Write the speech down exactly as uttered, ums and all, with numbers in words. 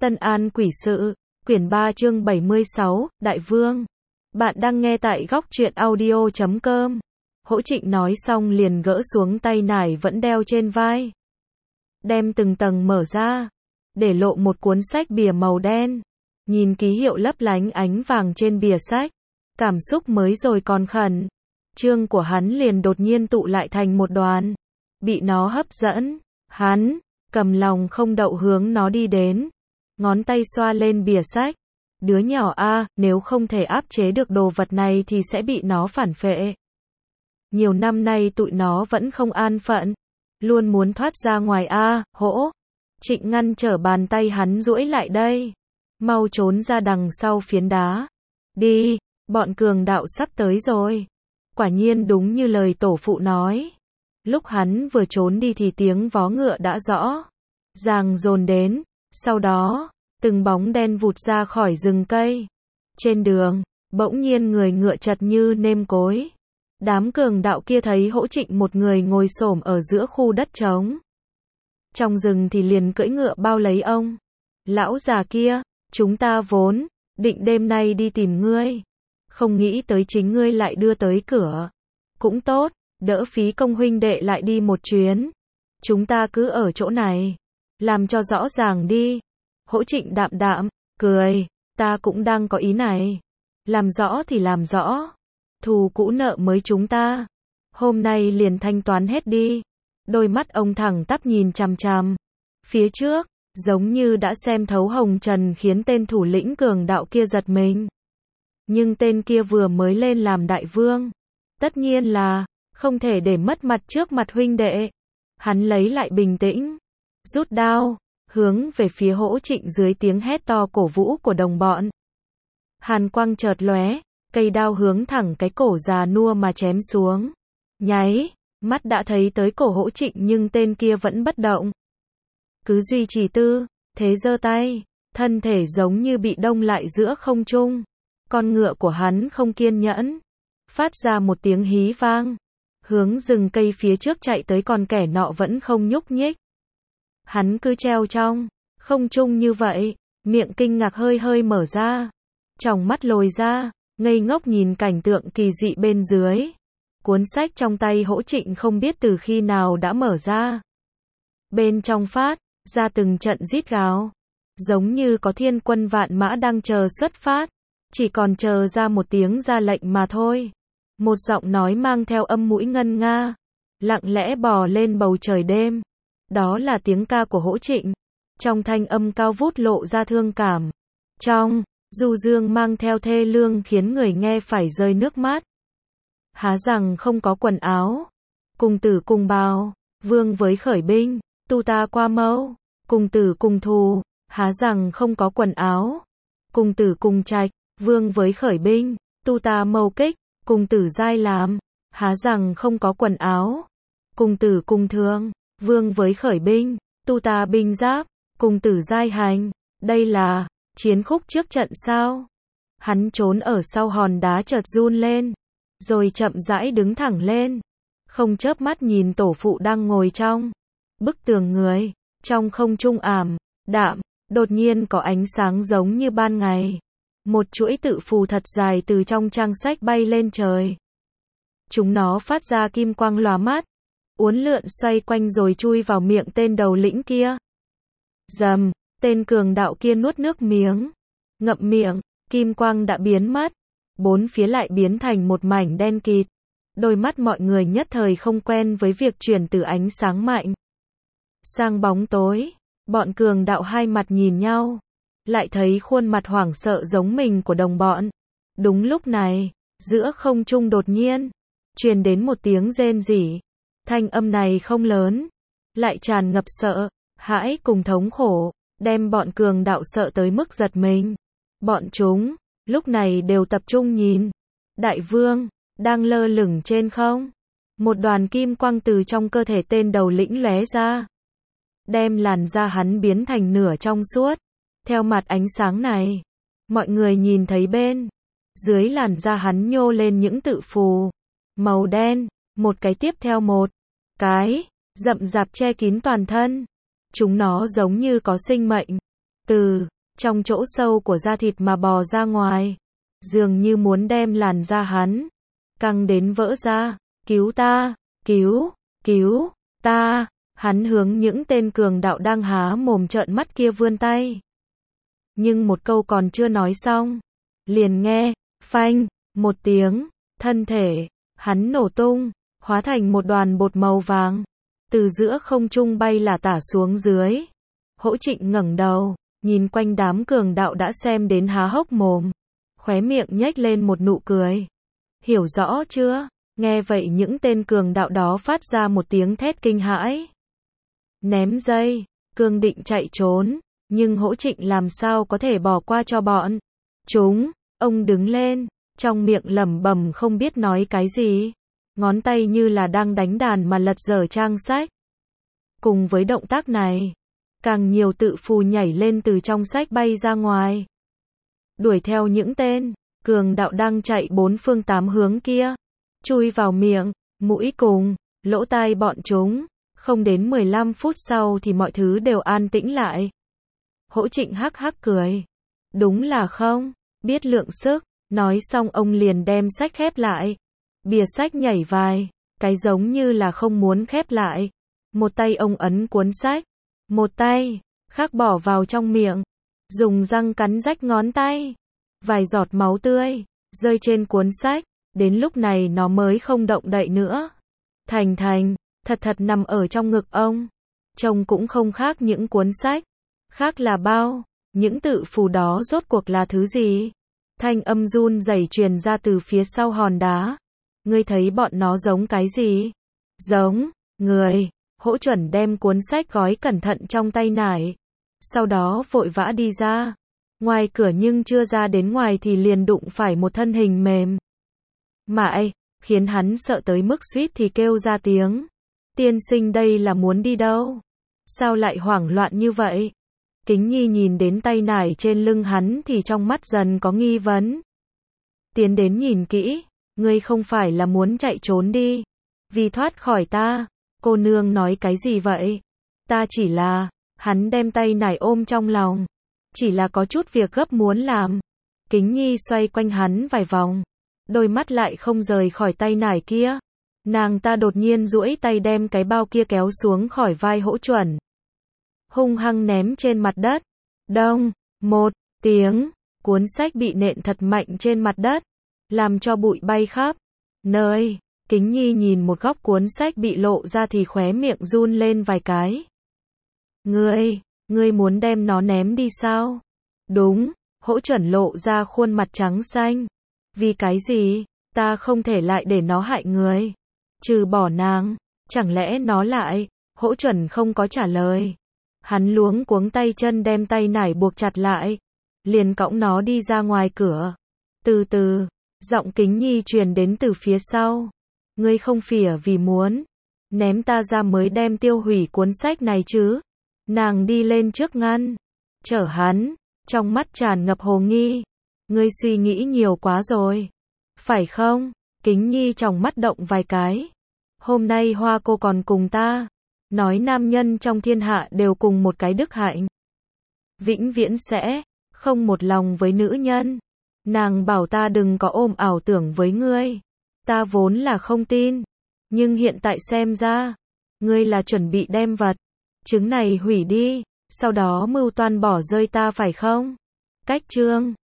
Tân An Quỷ Sự, quyển ba chương bảy mươi sáu, Đại Vương. Bạn đang nghe tại góc truyện audio chấm com. Hỗ Trịnh nói xong liền gỡ xuống tay nải vẫn đeo trên vai. Đem từng tầng mở ra, để lộ một cuốn sách bìa màu đen. Nhìn ký hiệu lấp lánh ánh vàng trên bìa sách. Cảm xúc mới rồi còn khẩn. Chương của hắn liền đột nhiên tụ lại thành một đoàn. Bị nó hấp dẫn. Hắn, cầm lòng không đậu hướng nó đi đến. Ngón tay xoa lên bìa sách. Đứa nhỏ a, nếu không thể áp chế được đồ vật này thì sẽ bị nó phản phệ. Nhiều năm nay tụi nó vẫn không an phận. Luôn muốn thoát ra ngoài a, hỗ. Trịnh ngăn trở bàn tay hắn duỗi lại đây. Mau trốn ra đằng sau phiến đá. Đi, bọn cường đạo sắp tới rồi. Quả nhiên đúng như lời tổ phụ nói. Lúc hắn vừa trốn đi thì tiếng vó ngựa đã rõ ràng dồn đến. Sau đó, từng bóng đen vụt ra khỏi rừng cây. Trên đường, bỗng nhiên người ngựa chật như nêm cối. Đám cường đạo kia thấy Hỗ Trịnh một người ngồi xổm ở giữa khu đất trống. Trong rừng thì liền cưỡi ngựa bao lấy ông. Lão già kia, chúng ta vốn định đêm nay đi tìm ngươi. Không nghĩ tới chính ngươi lại đưa tới cửa. Cũng tốt, đỡ phí công huynh đệ lại đi một chuyến. Chúng ta cứ ở chỗ này. Làm cho rõ ràng đi. Hỗ Trịnh đạm đạm, cười, ta cũng đang có ý này. Làm rõ thì làm rõ. Thù cũ nợ mới chúng ta. Hôm nay liền thanh toán hết đi. Đôi mắt ông thẳng tắp nhìn chằm chằm. Phía trước, giống như đã xem thấu hồng trần khiến tên thủ lĩnh cường đạo kia giật mình. Nhưng tên kia vừa mới lên làm đại vương. Tất nhiên là, không thể để mất mặt trước mặt huynh đệ. Hắn lấy lại bình tĩnh. Rút đao, hướng về phía Hỗ Trịnh dưới tiếng hét to cổ vũ của đồng bọn. Hàn quang chợt lóe, cây đao hướng thẳng cái cổ già nua mà chém xuống. Nháy, mắt đã thấy tới cổ Hỗ Trịnh nhưng tên kia vẫn bất động. Cứ duy trì tư thế giơ tay, thân thể giống như bị đông lại giữa không trung. Con ngựa của hắn không kiên nhẫn, phát ra một tiếng hí vang, hướng rừng cây phía trước chạy tới, còn kẻ nọ vẫn không nhúc nhích. Hắn cứ treo trong không trung như vậy, miệng kinh ngạc hơi hơi mở ra, tròng mắt lồi ra, ngây ngốc nhìn cảnh tượng kỳ dị bên dưới. Cuốn sách trong tay Hỗ Trịnh không biết từ khi nào đã mở ra. Bên trong phát ra từng trận rít gào, giống như có thiên quân vạn mã đang chờ xuất phát, chỉ còn chờ ra một tiếng ra lệnh mà thôi. Một giọng nói mang theo âm mũi ngân nga, lặng lẽ bò lên bầu trời đêm. Đó là tiếng ca của Hỗ Trịnh. Trong thanh âm cao vút lộ ra thương cảm. Trong du dương mang theo thê lương khiến người nghe phải rơi nước mắt. Há rằng không có quần áo. Cùng tử cùng bào, vương với khởi binh, tu ta qua mâu. Cùng tử cùng thù, há rằng không có quần áo. Cùng tử cùng trạch, vương với khởi binh, tu ta mâu kích. Cùng tử giai làm, há rằng không có quần áo. Cùng tử cùng thương, vương với khởi binh, tu ta binh giáp. Cùng tử giai hành, đây là chiến khúc trước trận sao? Hắn trốn ở sau hòn đá chợt run lên, rồi chậm rãi đứng thẳng lên, không chớp mắt nhìn tổ phụ đang ngồi trong bức tường người. Trong không trung ảm đạm, đột nhiên có ánh sáng giống như ban ngày. Một chuỗi tự phù thật dài từ trong trang sách bay lên trời. Chúng nó phát ra kim quang lóa mắt, uốn lượn xoay quanh rồi chui vào miệng tên đầu lĩnh kia. Rầm, tên cường đạo kia nuốt nước miếng, ngậm miệng, kim quang đã biến mất, bốn phía lại biến thành một mảnh đen kịt. Đôi mắt mọi người nhất thời không quen với việc chuyển từ ánh sáng mạnh sang bóng tối. Bọn cường đạo hai mặt nhìn nhau, lại thấy khuôn mặt hoảng sợ giống mình của đồng bọn. Đúng lúc này, giữa không trung đột nhiên truyền đến một tiếng rên rỉ. Thanh âm này không lớn, lại tràn ngập sợ hãi cùng thống khổ, đem bọn cường đạo sợ tới mức giật mình. Bọn chúng lúc này đều tập trung nhìn đại vương đang lơ lửng trên không. Một đoàn kim quang từ trong cơ thể tên đầu lĩnh lóe ra, đem làn da hắn biến thành nửa trong suốt. Theo mặt ánh sáng này, mọi người nhìn thấy bên dưới làn da hắn nhô lên những tự phù màu đen, một cái tiếp theo một cái, rậm rạp che kín toàn thân. Chúng nó giống như có sinh mệnh, từ trong chỗ sâu của da thịt mà bò ra ngoài, dường như muốn đem làn da hắn căng đến vỡ ra. Cứu ta, cứu, cứu ta. Hắn hướng những tên cường đạo đang há mồm trợn mắt kia vươn tay. Nhưng một câu còn chưa nói xong, liền nghe phanh một tiếng, thân thể hắn nổ tung, hóa thành một đoàn bột màu vàng, từ giữa không trung bay lả tả xuống dưới. Hỗ Trịnh ngẩng đầu, nhìn quanh đám cường đạo đã xem đến há hốc mồm, khóe miệng nhếch lên một nụ cười. Hiểu rõ chưa? Nghe vậy những tên cường đạo đó phát ra một tiếng thét kinh hãi. Ném dây, cương định chạy trốn, nhưng Hỗ Trịnh làm sao có thể bỏ qua cho bọn chúng. Ông đứng lên, trong miệng lẩm bẩm không biết nói cái gì, ngón tay như là đang đánh đàn mà lật dở trang sách. Cùng với động tác này, càng nhiều tự phù nhảy lên từ trong sách bay ra ngoài, đuổi theo những tên cường đạo đang chạy bốn phương tám hướng kia, chui vào miệng, mũi cùng lỗ tai bọn chúng. Không đến mười lăm phút sau thì mọi thứ đều an tĩnh lại. Hỗ Trịnh hắc hắc cười. Đúng là không biết lượng sức. Nói xong ông liền đem sách khép lại. Bìa sách nhảy vài cái giống như là không muốn khép lại. Một tay ông ấn cuốn sách, một tay khác bỏ vào trong miệng, dùng răng cắn rách ngón tay. Vài giọt máu tươi rơi trên cuốn sách, đến lúc này nó mới không động đậy nữa. Thành Thành thật thật nằm ở trong ngực ông, trông cũng không khác những cuốn sách, khác là bao. Những tự phù đó rốt cuộc là thứ gì? Thanh âm run rẩy truyền ra từ phía sau hòn đá. Ngươi thấy bọn nó giống cái gì? Giống người. Hỗ Chuẩn đem cuốn sách gói cẩn thận trong tay nải, sau đó vội vã đi ra. Ngoài cửa nhưng chưa ra đến ngoài thì liền đụng phải một thân hình mềm mại, khiến hắn sợ tới mức suýt thì kêu ra tiếng. Tiên sinh đây là muốn đi đâu? Sao lại hoảng loạn như vậy? Kính Nhi nhìn đến tay nải trên lưng hắn thì trong mắt dần có nghi vấn. Tiến đến nhìn kỹ, ngươi không phải là muốn chạy trốn đi, vì thoát khỏi ta? Cô nương nói cái gì vậy? Ta chỉ là, hắn đem tay nải ôm trong lòng, chỉ là có chút việc gấp muốn làm. Kính Nhi xoay quanh hắn vài vòng, đôi mắt lại không rời khỏi tay nải kia. Nàng ta đột nhiên duỗi tay đem cái bao kia kéo xuống khỏi vai Hỗ Chuẩn, hung hăng ném trên mặt đất. Đông, một tiếng, cuốn sách bị nện thật mạnh trên mặt đất, làm cho bụi bay khắp nơi. Kính Nhi nhìn một góc cuốn sách bị lộ ra thì khóe miệng run lên vài cái. Ngươi, ngươi muốn đem nó ném đi sao? Đúng, Hỗ Chuẩn lộ ra khuôn mặt trắng xanh. Vì cái gì? Ta không thể lại để nó hại người. Trừ bỏ nàng, chẳng lẽ nó lại? Hỗ Chuẩn không có trả lời. Hắn luống cuống tay chân đem tay nải buộc chặt lại, liền cõng nó đi ra ngoài cửa. Từ từ, giọng Kính Nhi truyền đến từ phía sau. Ngươi không phỉa vì muốn ném ta ra mới đem tiêu hủy cuốn sách này chứ? Nàng đi lên trước ngăn chở hắn, trong mắt tràn ngập hồ nghi. Ngươi suy nghĩ nhiều quá rồi, phải không? Kính Nhi trong mắt động vài cái. Hôm nay Hoa cô còn cùng ta nói nam nhân trong thiên hạ đều cùng một cái đức hạnh, vĩnh viễn sẽ không một lòng với nữ nhân. Nàng bảo ta đừng có ôm ảo tưởng với ngươi. Ta vốn là không tin, nhưng hiện tại xem ra, ngươi là chuẩn bị đem vật chứng này hủy đi, sau đó mưu toan bỏ rơi ta phải không? Cách chương